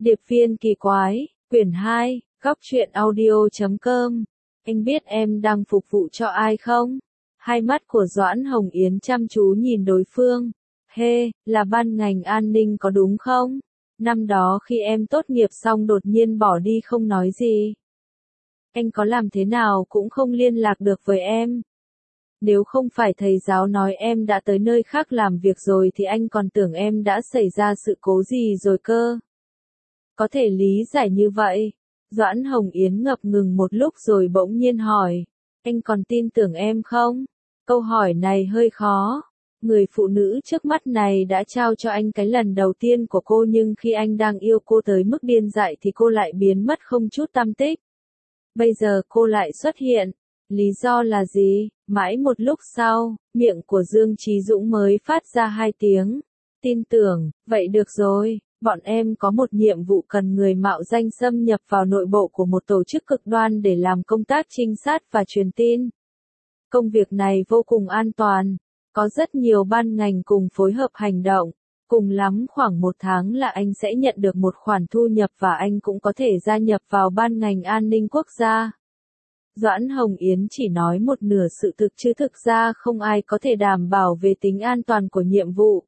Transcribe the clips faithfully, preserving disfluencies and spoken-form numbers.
Điệp viên kỳ quái, quyển hai, góc truyện audio chấm com. Anh biết em đang phục vụ cho ai không? Hai mắt của Doãn Hồng Yến chăm chú nhìn đối phương. Hê, là ban ngành an ninh có đúng không? Năm đó khi em tốt nghiệp xong đột nhiên bỏ đi không nói gì. Anh có làm thế nào cũng không liên lạc được với em. Nếu không phải thầy giáo nói em đã tới nơi khác làm việc rồi thì anh còn tưởng em đã xảy ra sự cố gì rồi cơ. Có thể lý giải như vậy. Doãn Hồng Yến ngập ngừng một lúc rồi bỗng nhiên hỏi. Anh còn tin tưởng em không? Câu hỏi này hơi khó. Người phụ nữ trước mắt này đã trao cho anh cái lần đầu tiên của cô, nhưng khi anh đang yêu cô tới mức điên dại thì cô lại biến mất không chút tăm tích. Bây giờ cô lại xuất hiện. Lý do là gì? Mãi một lúc sau, miệng của Dương Chí Dũng mới phát ra hai tiếng. Tin tưởng, vậy được rồi, bọn em có một nhiệm vụ cần người mạo danh xâm nhập vào nội bộ của một tổ chức cực đoan để làm công tác trinh sát và truyền tin. Công việc này vô cùng an toàn, có rất nhiều ban ngành cùng phối hợp hành động. Cùng lắm khoảng một tháng là anh sẽ nhận được một khoản thu nhập và anh cũng có thể gia nhập vào ban ngành an ninh quốc gia. Doãn Hồng Yến chỉ nói một nửa sự thực chứ thực ra không ai có thể đảm bảo về tính an toàn của nhiệm vụ.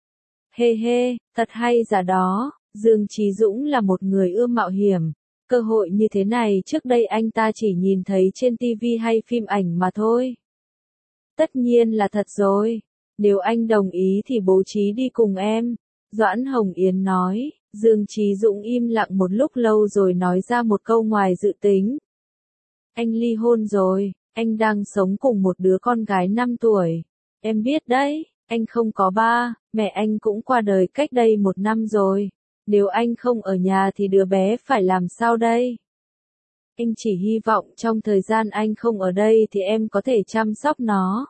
Hê hê, thật hay giả đó, Dương Chí Dũng là một người ưa mạo hiểm. Cơ hội như thế này trước đây anh ta chỉ nhìn thấy trên ti vi hay phim ảnh mà thôi. Tất nhiên là thật rồi. Nếu anh đồng ý thì bố trí đi cùng em. Doãn Hồng Yến nói. Dương Chí Dũng im lặng một lúc lâu rồi nói ra một câu ngoài dự tính. Anh ly hôn rồi, anh đang sống cùng một đứa con gái năm tuổi. Em biết đấy, anh không có ba, mẹ anh cũng qua đời cách đây một năm rồi. Nếu anh không ở nhà thì đứa bé phải làm sao đây? Anh chỉ hy vọng trong thời gian anh không ở đây thì em có thể chăm sóc nó.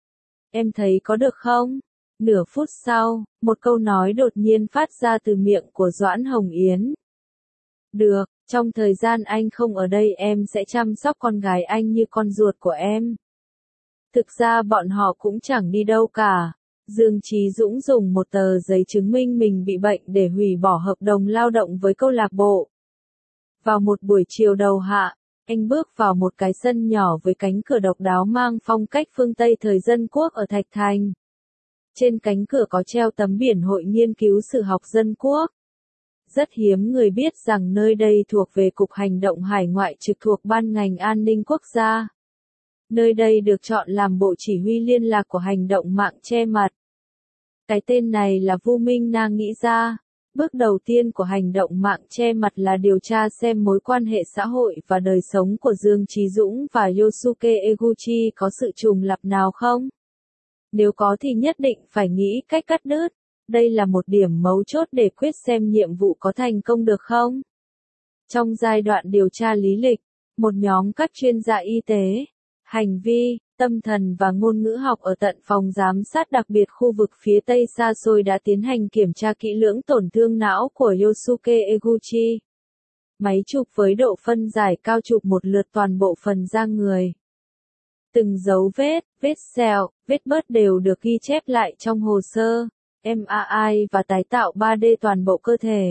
Em thấy có được không? Nửa phút sau, một câu nói đột nhiên phát ra từ miệng của Doãn Hồng Yến. Được, trong thời gian anh không ở đây em sẽ chăm sóc con gái anh như con ruột của em. Thực ra bọn họ cũng chẳng đi đâu cả. Dương Chí Dũng dùng một tờ giấy chứng minh mình bị bệnh để hủy bỏ hợp đồng lao động với câu lạc bộ. Vào một buổi chiều đầu hạ, anh bước vào một cái sân nhỏ với cánh cửa độc đáo mang phong cách phương Tây thời dân quốc ở Thạch Thành. Trên cánh cửa có treo tấm biển Hội nghiên cứu sử học dân quốc. Rất hiếm người biết rằng nơi đây thuộc về Cục Hành động Hải ngoại trực thuộc Ban ngành An ninh Quốc gia. Nơi đây được chọn làm bộ chỉ huy liên lạc của hành động mạng che mặt. Cái tên này là Vu Minh Na nghĩ ra. Bước đầu tiên của hành động mạng che mặt là điều tra xem mối quan hệ xã hội và đời sống của Dương Chí Dũng và Yosuke Eguchi có sự trùng lặp nào không? Nếu có thì nhất định phải nghĩ cách cắt đứt. Đây là một điểm mấu chốt để quyết xem nhiệm vụ có thành công được không. Trong giai đoạn điều tra lý lịch, một nhóm các chuyên gia y tế, hành vi, tâm thần và ngôn ngữ học ở tận phòng giám sát đặc biệt khu vực phía Tây xa xôi đã tiến hành kiểm tra kỹ lưỡng tổn thương não của Yosuke Eguchi. Máy chụp với độ phân giải cao chụp một lượt toàn bộ phần da người. Từng dấu vết, vết sẹo, vết bớt đều được ghi chép lại trong hồ sơ em a i và tái tạo ba D toàn bộ cơ thể.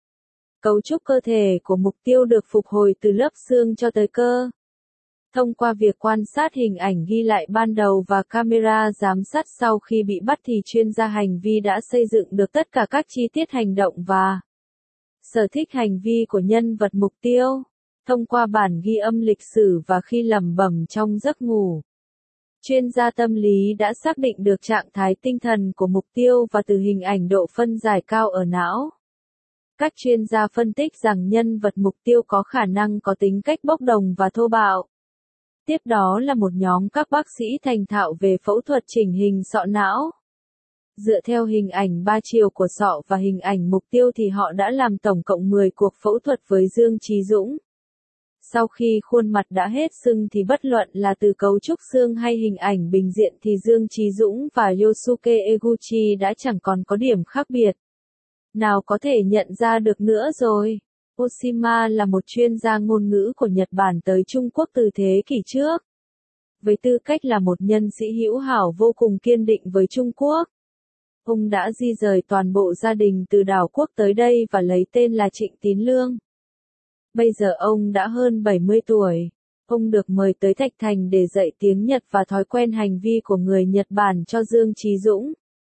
Cấu trúc cơ thể của mục tiêu được phục hồi từ lớp xương cho tới cơ. Thông qua việc quan sát hình ảnh ghi lại ban đầu và camera giám sát sau khi bị bắt thì chuyên gia hành vi đã xây dựng được tất cả các chi tiết hành động và sở thích hành vi của nhân vật mục tiêu. Thông qua bản ghi âm lịch sử và khi lẩm bẩm trong giấc ngủ, chuyên gia tâm lý đã xác định được trạng thái tinh thần của mục tiêu và từ hình ảnh độ phân giải cao ở não. Các chuyên gia phân tích rằng nhân vật mục tiêu có khả năng có tính cách bốc đồng và thô bạo. Tiếp đó là một nhóm các bác sĩ thành thạo về phẫu thuật chỉnh hình sọ não. Dựa theo hình ảnh ba chiều của sọ và hình ảnh mục tiêu thì họ đã làm tổng cộng mười cuộc phẫu thuật với Dương Chí Dũng. Sau khi khuôn mặt đã hết sưng thì bất luận là từ cấu trúc xương hay hình ảnh bình diện thì Dương Chí Dũng và Yosuke Eguchi đã chẳng còn có điểm khác biệt nào có thể nhận ra được nữa rồi. Oshima là một chuyên gia ngôn ngữ của Nhật Bản tới Trung Quốc từ thế kỷ trước. Với tư cách là một nhân sĩ hữu hảo vô cùng kiên định với Trung Quốc, Ông đã di rời toàn bộ gia đình từ đảo quốc tới đây và lấy tên là Trịnh Tín Lương. Bây giờ ông đã hơn bảy mươi tuổi. Ông được mời tới Thạch Thành để dạy tiếng Nhật và thói quen hành vi của người Nhật Bản cho Dương Chí Dũng.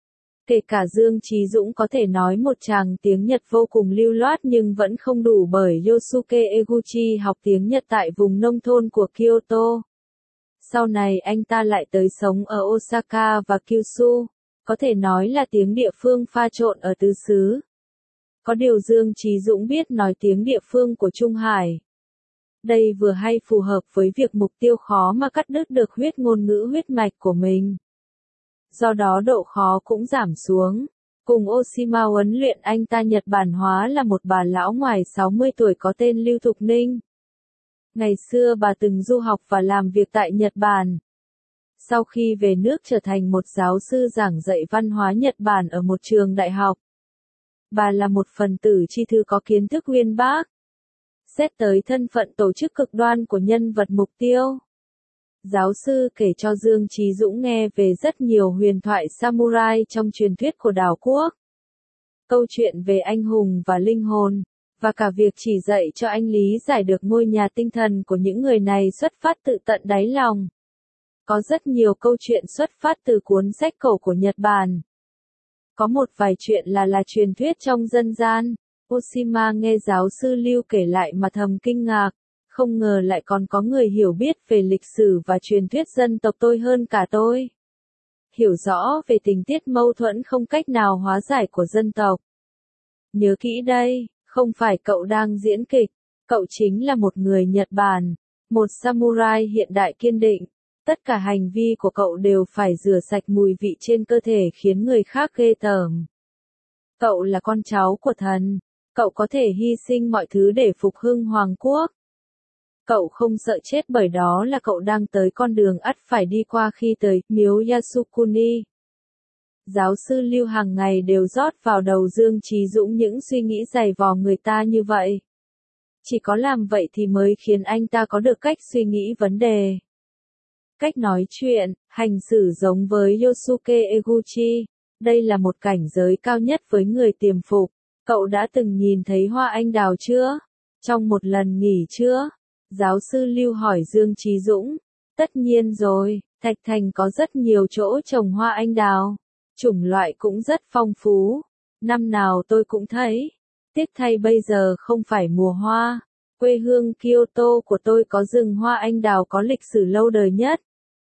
Kể cả Dương Chí Dũng có thể nói một tràng tiếng Nhật vô cùng lưu loát nhưng vẫn không đủ bởi Yosuke Eguchi học tiếng Nhật tại vùng nông thôn của Kyoto. Sau này anh ta lại tới sống ở Osaka và Kyushu, có thể nói là tiếng địa phương pha trộn ở tứ xứ. Có điều Dương Chí Dũng biết nói tiếng địa phương của Trung Hải. Đây vừa hay phù hợp với việc mục tiêu khó mà cắt đứt được huyết ngôn ngữ huyết mạch của mình. Do đó độ khó cũng giảm xuống. Cùng Oshima huấn luyện anh ta Nhật Bản hóa là một bà lão ngoài sáu mươi tuổi có tên Lưu Thục Ninh. Ngày xưa bà từng du học và làm việc tại Nhật Bản. Sau khi về nước trở thành một giáo sư giảng dạy văn hóa Nhật Bản ở một trường đại học. Bà là một phần tử tri thức có kiến thức uyên bác. Xét tới thân phận tổ chức cực đoan của nhân vật mục tiêu. Giáo sư kể cho Dương Chí Dũng nghe về rất nhiều huyền thoại samurai trong truyền thuyết của đảo quốc. Câu chuyện về anh hùng và linh hồn, và cả việc chỉ dạy cho anh lý giải được ngôi nhà tinh thần của những người này xuất phát từ tận đáy lòng. Có rất nhiều câu chuyện xuất phát từ cuốn sách cổ của Nhật Bản. Có một vài chuyện là là truyền thuyết trong dân gian. Oshima nghe giáo sư Lưu kể lại mà thầm kinh ngạc, không ngờ lại còn có người hiểu biết về lịch sử và truyền thuyết dân tộc tôi hơn cả tôi. Hiểu rõ về tình tiết mâu thuẫn không cách nào hóa giải của dân tộc. Nhớ kỹ đây, không phải cậu đang diễn kịch, cậu chính là một người Nhật Bản, một samurai hiện đại kiên định. Tất cả hành vi của cậu đều phải rửa sạch mùi vị trên cơ thể khiến người khác ghê tởm. Cậu là con cháu của thần. Cậu có thể hy sinh mọi thứ để phục hưng hoàng quốc. Cậu không sợ chết bởi đó là cậu đang tới con đường ắt phải đi qua khi tới miếu Yasukuni. Giáo sư Lưu hàng ngày đều rót vào đầu Dương Chí Dũng những suy nghĩ dày vò người ta như vậy. Chỉ có làm vậy thì mới khiến anh ta có được cách suy nghĩ vấn đề. Cách nói chuyện, hành xử giống với Yosuke Eguchi. Đây là một cảnh giới cao nhất với người tiềm phục. Cậu đã từng nhìn thấy hoa anh đào chưa? Trong một lần nghỉ chưa? Giáo sư Lưu hỏi Dương Chí Dũng. Tất nhiên rồi, Thạch Thành có rất nhiều chỗ trồng hoa anh đào. Chủng loại cũng rất phong phú. Năm nào tôi cũng thấy. Tiếc thay bây giờ không phải mùa hoa. Quê hương Kyoto của tôi có rừng hoa anh đào có lịch sử lâu đời nhất.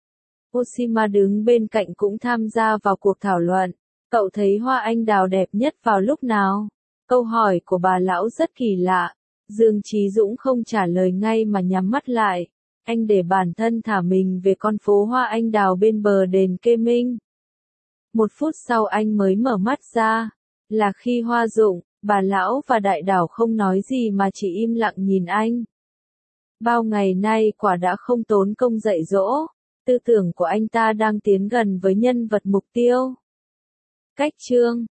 Oshima đứng bên cạnh cũng tham gia vào cuộc thảo luận. Cậu thấy hoa anh đào đẹp nhất vào lúc nào? Câu hỏi của bà lão rất kỳ lạ. Dương Chí Dũng không trả lời ngay mà nhắm mắt lại. Anh để bản thân thả mình về con phố hoa anh đào bên bờ đền Kê Minh. Một phút sau anh mới mở mắt ra. Là khi hoa rụng, bà lão và đại đảo không nói gì mà chỉ im lặng nhìn anh. Bao ngày nay quả đã không tốn công dạy dỗ. Tư tưởng của anh ta đang tiến gần với nhân vật mục tiêu. Cách chương